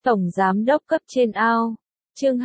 Tổng Giám đốc cấp trên ao. Chương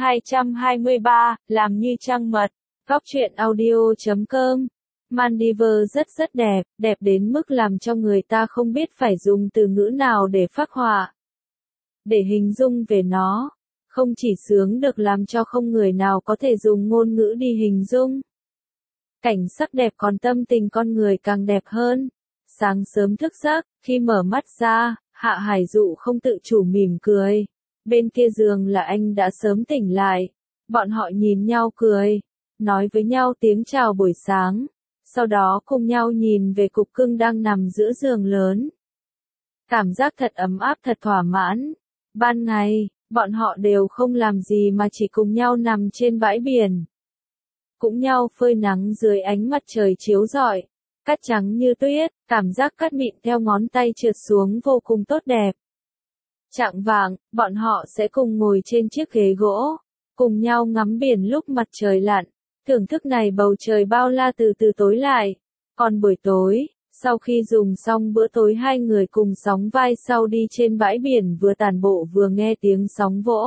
223, làm như trăng mật. Góc truyện audio.com. Maldives rất đẹp, đẹp đến mức làm cho người ta không biết phải dùng từ ngữ nào để phác họa. Để hình dung về nó, không chỉ sướng được làm cho không người nào có thể dùng ngôn ngữ đi hình dung. Cảnh sắc đẹp còn tâm tình con người càng đẹp hơn. Sáng sớm thức giấc, khi mở mắt ra, Hạ Hải Dụ không tự chủ mỉm cười. Bên kia giường là anh đã sớm tỉnh lại. Bọn họ nhìn nhau cười, nói với nhau tiếng chào buổi sáng. Sau đó cùng nhau nhìn về cục cưng đang nằm giữa giường lớn. Cảm giác thật ấm áp, thật thỏa mãn. Ban ngày, bọn họ đều không làm gì mà chỉ cùng nhau nằm trên bãi biển. Cũng nhau phơi nắng dưới ánh mặt trời chiếu rọi. Cát trắng như tuyết, cảm giác cát mịn theo ngón tay trượt xuống vô cùng tốt đẹp. Chạng vạng, bọn họ sẽ cùng ngồi trên chiếc ghế gỗ, cùng nhau ngắm biển lúc mặt trời lặn, thưởng thức này bầu trời bao la từ từ tối lại. Còn buổi tối, sau khi dùng xong bữa tối hai người cùng sóng vai sau đi trên bãi biển vừa tản bộ vừa nghe tiếng sóng vỗ.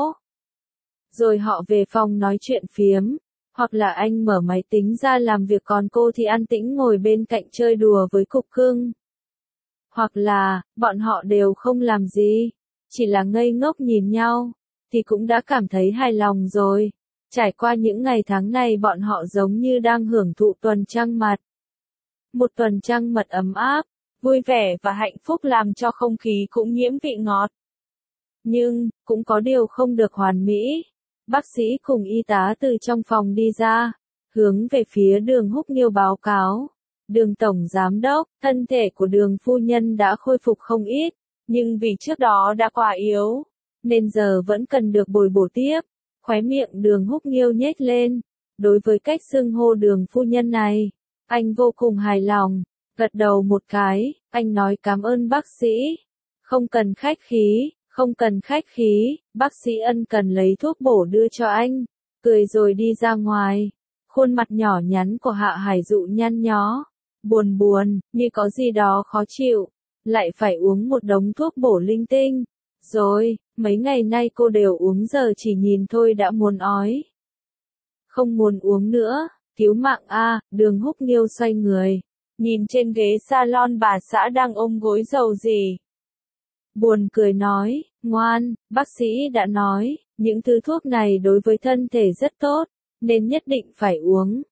Rồi họ về phòng nói chuyện phiếm, hoặc là anh mở máy tính ra làm việc còn cô thì an tĩnh ngồi bên cạnh chơi đùa với cục cưng. Hoặc là, bọn họ đều không làm gì, chỉ là ngây ngốc nhìn nhau, thì cũng đã cảm thấy hài lòng rồi. Trải qua những ngày tháng này bọn họ giống như đang hưởng thụ tuần trăng mật. Một tuần trăng mật ấm áp, vui vẻ và hạnh phúc làm cho không khí cũng nhiễm vị ngọt. Nhưng, cũng có điều không được hoàn mỹ. Bác sĩ cùng y tá từ trong phòng đi ra, hướng về phía Đường Húc Nghiêu báo cáo. Đường Tổng Giám đốc, thân thể của Đường Phu Nhân đã khôi phục không ít, nhưng vì trước đó đã quá yếu, nên giờ vẫn cần được bồi bổ tiếp. Khóe miệng Đường Húc Nghiêu nhếch lên. Đối với cách xưng hô Đường Phu Nhân này, anh vô cùng hài lòng, gật đầu một cái, anh nói cảm ơn bác sĩ. Không cần khách khí. Không cần khách khí, bác sĩ ân cần lấy thuốc bổ đưa cho anh, cười rồi đi ra ngoài. Khuôn mặt nhỏ nhắn của Hạ Hải Dụ nhăn nhó, buồn, như có gì đó khó chịu, lại phải uống một đống thuốc bổ linh tinh. Rồi, mấy ngày nay cô đều uống giờ chỉ nhìn thôi đã muốn ói. Không muốn uống nữa, cứu mạng a. Đường Húc Nghiêu xoay người, nhìn trên ghế salon bà xã đang ôm gối dầu gì. Buồn cười nói, ngoan, bác sĩ đã nói, những thứ thuốc này đối với thân thể rất tốt, nên nhất định phải uống.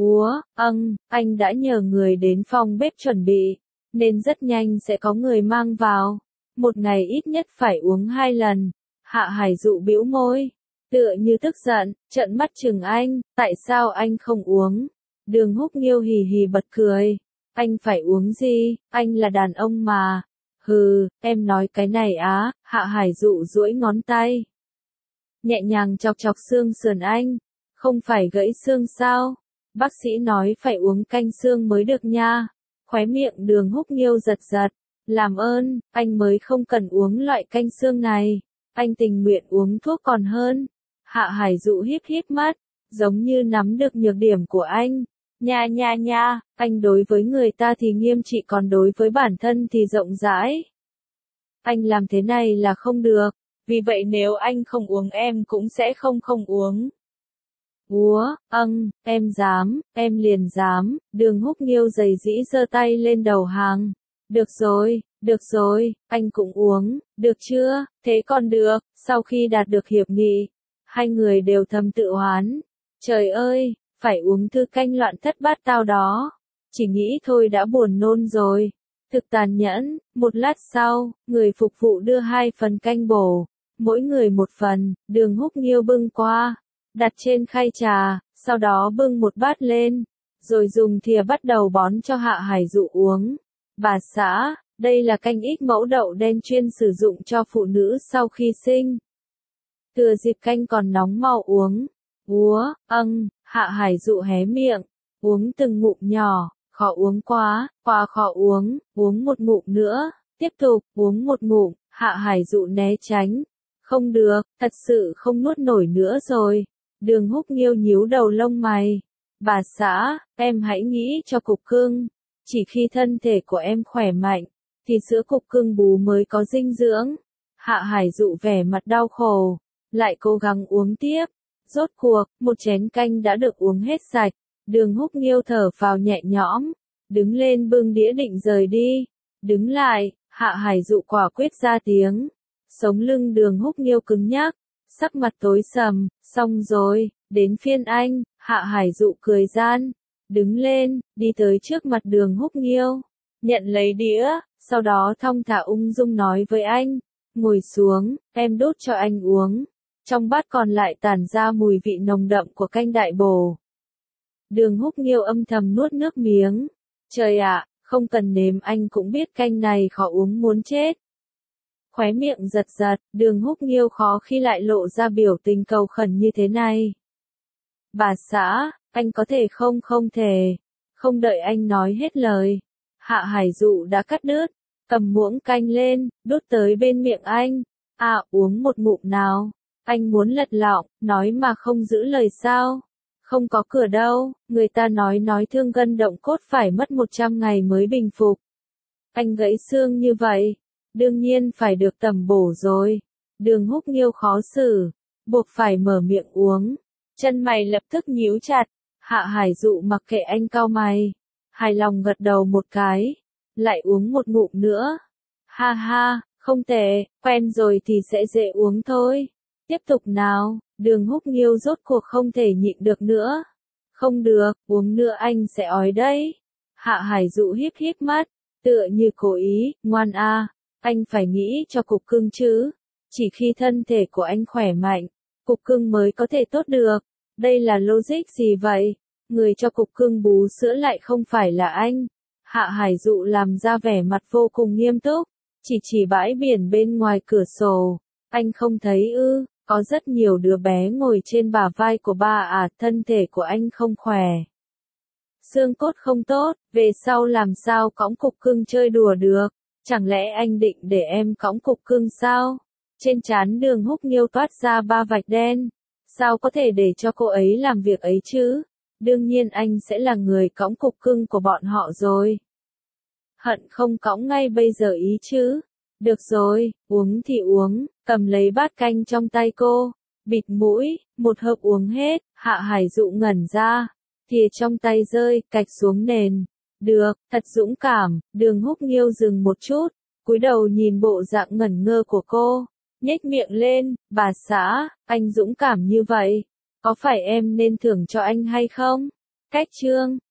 Anh đã nhờ người đến phòng bếp chuẩn bị, nên rất nhanh sẽ có người mang vào. Một ngày ít nhất phải uống 2 lần. Hạ Hải Dụ bĩu môi, tựa như tức giận, trợn mắt chừng anh, tại sao anh không uống? Đường Húc Nghiêu hì hì bật cười, anh phải uống gì, anh là đàn ông mà. Hừ, em nói cái này á. Hạ Hải Dụ duỗi ngón tay, nhẹ nhàng chọc chọc xương sườn anh. Không phải gãy xương sao? Bác sĩ nói phải uống canh xương mới được nha. Khóe miệng Đường Húc Nghiêu giật giật. Làm ơn, anh mới không cần uống loại canh xương này. Anh tình nguyện uống thuốc còn hơn. Hạ Hải Dụ híp mắt, giống như nắm được nhược điểm của anh. Nha, anh đối với người ta thì nghiêm trị còn đối với bản thân thì rộng rãi. Anh làm thế này là không được, vì vậy nếu anh không uống em cũng sẽ không uống. Em dám, em liền dám. Đường Húc Nghiêu giày dĩ giơ tay lên đầu hàng. Được rồi, anh cũng uống, được chưa? Thế còn được. Sau khi đạt được hiệp nghị, hai người đều thầm tự oán. Trời ơi, phải uống thứ canh loạn thất bát tao đó. Chỉ nghĩ thôi đã buồn nôn rồi. Thực tàn nhẫn. Một lát sau, người phục vụ đưa 2 phần canh bổ, mỗi người 1 phần. Đường Húc Nghiêu bưng qua, đặt trên khay trà, sau đó bưng một bát lên, rồi dùng thìa bắt đầu bón cho Hạ Hải Dụ uống. Bà xã, đây là canh ít mẫu đậu đen chuyên sử dụng cho phụ nữ sau khi sinh. Thừa dịp canh còn nóng mau uống. Hạ Hải Dụ hé miệng, uống từng ngụm nhỏ. Khó uống quá khó uống. Uống một ngụm nữa, tiếp tục, uống một ngụm. Hạ Hải Dụ né tránh. Không được, thật sự không nuốt nổi nữa rồi. Đường Húc Nghiêu nhíu đầu lông mày. Bà xã, em hãy nghĩ cho cục cưng. Chỉ khi thân thể của em khỏe mạnh, thì sữa cục cưng bú mới có dinh dưỡng. Hạ Hải Dụ vẻ mặt đau khổ, lại cố gắng uống tiếp. Rốt cuộc, một chén canh đã được uống hết sạch. Đường Húc Nghiêu thở phào nhẹ nhõm, đứng lên bưng đĩa định rời đi. Đứng lại, Hạ Hải Dụ quả quyết ra tiếng. Sống lưng Đường Húc Nghiêu cứng nhắc, sắc mặt tối sầm, xong rồi, đến phiên anh. Hạ Hải Dụ cười gian, đứng lên, đi tới trước mặt Đường Húc Nghiêu, nhận lấy đĩa, sau đó thong thả ung dung nói với anh, ngồi xuống, em đốt cho anh uống. Trong bát còn lại tản ra mùi vị nồng đậm của canh đại bổ. Đường Húc Nghiêu âm thầm nuốt nước miếng. Trời ạ, không cần nếm anh cũng biết canh này khó uống muốn chết. Khóe miệng giật giật, Đường Húc Nghiêu khó khi lại lộ ra biểu tình cầu khẩn như thế này. Bà xã, anh có thể không thể. Không đợi anh nói hết lời. Hạ Hải Dụ đã cắt đứt, cầm muỗng canh lên, đút tới bên miệng anh. À, uống một ngụm nào. Anh muốn lật lọng, nói mà không giữ lời sao. Không có cửa đâu, người ta nói thương gân động cốt phải mất 100 ngày mới bình phục. Anh gãy xương như vậy, đương nhiên phải được tẩm bổ rồi. Đường Húc Nghiêu khó xử, buộc phải mở miệng uống. Chân mày lập tức nhíu chặt, Hạ Hải Dụ mặc kệ anh cau mày. Hài lòng gật đầu một cái, lại uống một ngụm nữa. Ha ha, không tệ, quen rồi thì sẽ dễ uống thôi. Tiếp tục nào, Đường Húc Nghiêu rốt cuộc không thể nhịn được nữa. Không được, uống nữa anh sẽ ói đấy. Hạ Hải Dụ híp mắt, tựa như cố ý, ngoan a, anh phải nghĩ cho cục cưng chứ. Chỉ khi thân thể của anh khỏe mạnh, cục cưng mới có thể tốt được. Đây là logic gì vậy? Người cho cục cưng bú sữa lại không phải là anh. Hạ Hải Dụ làm ra vẻ mặt vô cùng nghiêm túc, chỉ bãi biển bên ngoài cửa sổ. Anh không thấy ư? Có rất nhiều đứa bé ngồi trên bả vai của ba à, thân thể của anh không khỏe. Xương cốt không tốt, về sau làm sao cõng cục cưng chơi đùa được, chẳng lẽ anh định để em cõng cục cưng sao? Trên trán Đường Húc Nghiêu toát ra 3 vạch đen, sao có thể để cho cô ấy làm việc ấy chứ? Đương nhiên anh sẽ là người cõng cục cưng của bọn họ rồi. Hận không cõng ngay bây giờ ý chứ? Được rồi, uống thì uống, cầm lấy bát canh trong tay cô, bịt mũi, một hớp uống hết. Hạ Hải Dụ ngẩn ra, thìa trong tay rơi, cạch xuống nền. Được, thật dũng cảm. Đường Húc Nghiêu dừng một chút, cúi đầu nhìn bộ dạng ngẩn ngơ của cô, nhếch miệng lên, bà xã, anh dũng cảm như vậy, có phải em nên thưởng cho anh hay không? Cách chương